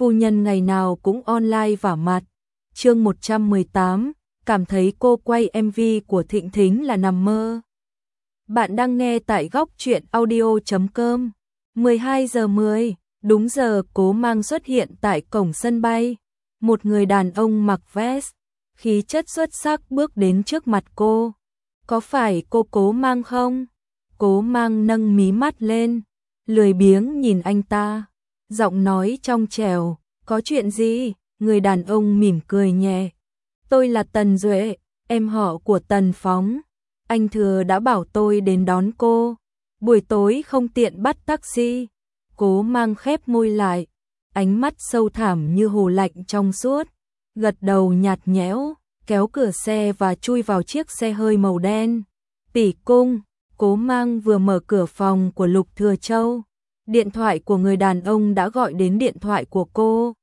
phu nhân ngày nào cũng online vả mặt. Chương 118, cảm thấy cô quay MV của Thịnh Thính là nằm mơ. Bạn đang nghe tại góc truyện audio.com. 12 giờ 10, đúng giờ Cố Mang xuất hiện tại cổng sân bay. Một người đàn ông mặc vest, khí chất xuất sắc bước đến trước mặt cô. Có phải cô Cố Mang không? Cố Mang nâng mí mắt lên, lười biếng nhìn anh ta. Giọng nói trong trẻo, có chuyện gì? Người đàn ông mỉm cười nhẹ. Tôi là Tần Duệ, em họ của Tần Phóng. Anh Thừa đã bảo tôi đến đón cô. Buổi tối không tiện bắt taxi. Cố Mang khép môi lại, ánh mắt sâu thẳm như hồ lạnh trong suốt. Gật đầu nhạt nhẽo, kéo cửa xe và chui vào chiếc xe hơi màu đen. Tỷ cung, Cố Mang vừa mở cửa phòng của Lục Thừa Châu. Điện thoại của người đàn ông đã gọi đến điện thoại của cô.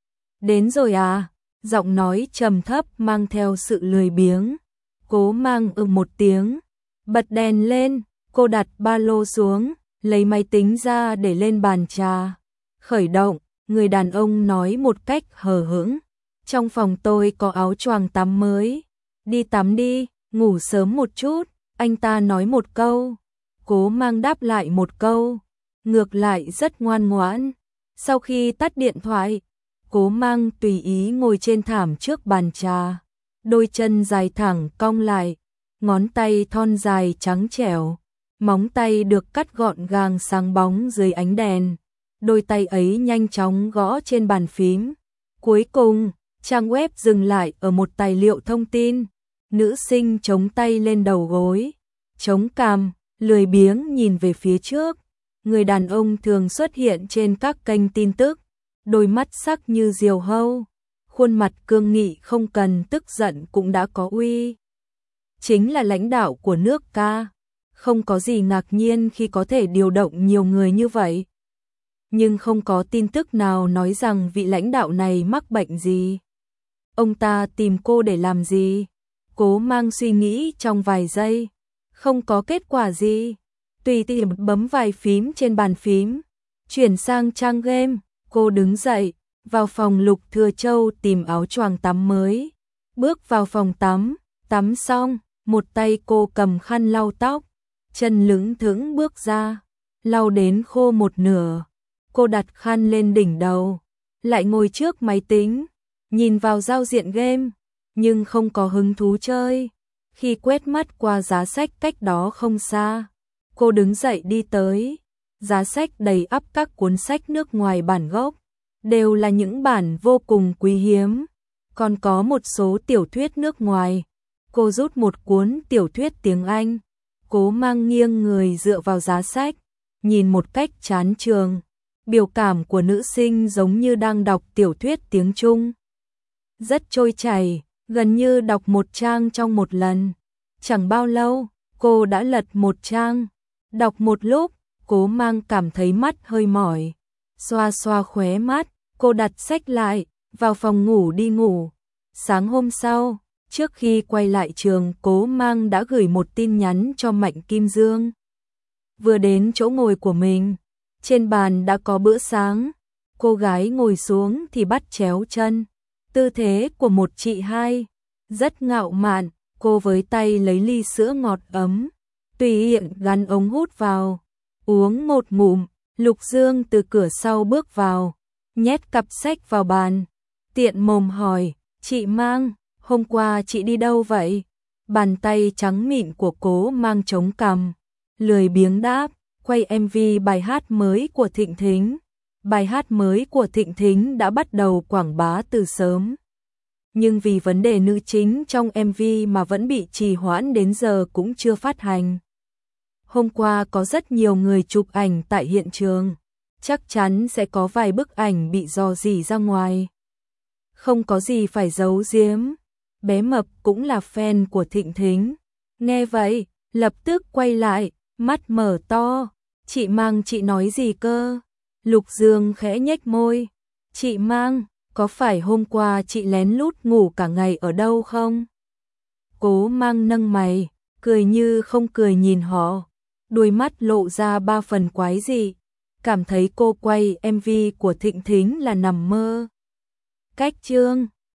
Đến rồi à? Giọng nói trầm thấp mang theo sự lười biếng. Cố Mang một tiếng, bật đèn lên, cô đặt ba lô xuống, lấy máy tính ra để lên bàn trà. Khởi động, người đàn ông nói một cách hờ hững. Trong phòng tôi có áo choàng tắm mới. Đi tắm đi, ngủ sớm một chút, anh ta nói một câu. Cố Mang đáp lại một câu, ngược lại rất ngoan ngoãn. Sau khi tắt điện thoại, Cố Mang tùy ý ngồi trên thảm trước bàn trà. Đôi chân dài thẳng cong lại, ngón tay thon dài trắng trẻo, móng tay được cắt gọn gàng sáng bóng dưới ánh đèn. Đôi tay ấy nhanh chóng gõ trên bàn phím. Cuối cùng, trang web dừng lại ở một tài liệu thông tin. Nữ sinh chống tay lên đầu gối, chống cằm, lười biếng nhìn về phía trước. Người đàn ông thường xuất hiện trên các kênh tin tức, đôi mắt sắc như diều hâu, khuôn mặt cương nghị không cần tức giận cũng đã có uy. Chính là lãnh đạo của nước ca, không có gì ngạc nhiên khi có thể điều động nhiều người như vậy. Nhưng không có tin tức nào nói rằng vị lãnh đạo này mắc bệnh gì. Ông ta tìm cô để làm gì? Cố Mang suy nghĩ trong vài giây, không có kết quả gì. Tùy tiện bấm vài phím trên bàn phím, chuyển sang trang game. Cô đứng dậy, vào phòng Lục Thừa Châu tìm áo choàng tắm mới. Bước vào phòng tắm, tắm xong, một tay cô cầm khăn lau tóc, chân lững thững bước ra, lau đến khô một nửa. Cô đặt khăn lên đỉnh đầu, lại ngồi trước máy tính, nhìn vào giao diện game, nhưng không có hứng thú chơi. Khi quét mắt qua giá sách cách đó không xa, cô đứng dậy đi tới. Giá sách đầy ắp các cuốn sách nước ngoài bản gốc, đều là những bản vô cùng quý hiếm. Còn có một số tiểu thuyết nước ngoài. Cô rút một cuốn tiểu thuyết tiếng Anh. Cố Mang nghiêng người dựa vào giá sách, nhìn một cách chán chường. Biểu cảm của nữ sinh giống như đang đọc tiểu thuyết tiếng Trung. Rất trôi chảy, gần như đọc một trang trong một lần. Chẳng bao lâu, cô đã lật một trang. Đọc một lúc, Cố Mang cảm thấy mắt hơi mỏi. Xoa xoa khóe mắt, cô đặt sách lại, vào phòng ngủ đi ngủ. Sáng hôm sau, trước khi quay lại trường, Cố Mang đã gửi một tin nhắn cho Mạnh Kim Dương. Vừa đến chỗ ngồi của mình, trên bàn đã có bữa sáng. Cô gái ngồi xuống thì bắt chéo chân, tư thế của một chị hai. Rất ngạo mạn, cô với tay lấy ly sữa ngọt ấm, tùy tiện gắn ống hút vào, uống một ngụm. Lục Dương từ cửa sau bước vào, nhét cặp sách vào bàn, tiện mồm hỏi, chị Mang, hôm qua chị đi đâu vậy? Bàn tay trắng mịn của Cố Mang chống cằm, lười biếng đáp, quay MV bài hát mới của Thịnh Thính. Bài hát mới của Thịnh Thính đã bắt đầu quảng bá từ sớm, nhưng vì vấn đề nữ chính trong MV mà vẫn bị trì hoãn đến giờ cũng chưa phát hành. Hôm qua có rất nhiều người chụp ảnh tại hiện trường, chắc chắn sẽ có vài bức ảnh bị rò rỉ ra ngoài. Không có gì phải giấu giếm, bé Mập cũng là fan của Thịnh Thính. Nghe vậy, lập tức quay lại, mắt mở to, chị Mang chị nói gì cơ? Lục Dương khẽ nhếch môi, chị Mang, có phải hôm qua chị lén lút ngủ cả ngày ở đâu không? Cố Mang nâng mày, cười như không cười nhìn họ. Đôi mắt lộ ra ba phần quái dị. cảm thấy cô quay MV của Thịnh Thính là nằm mơ. Cách chương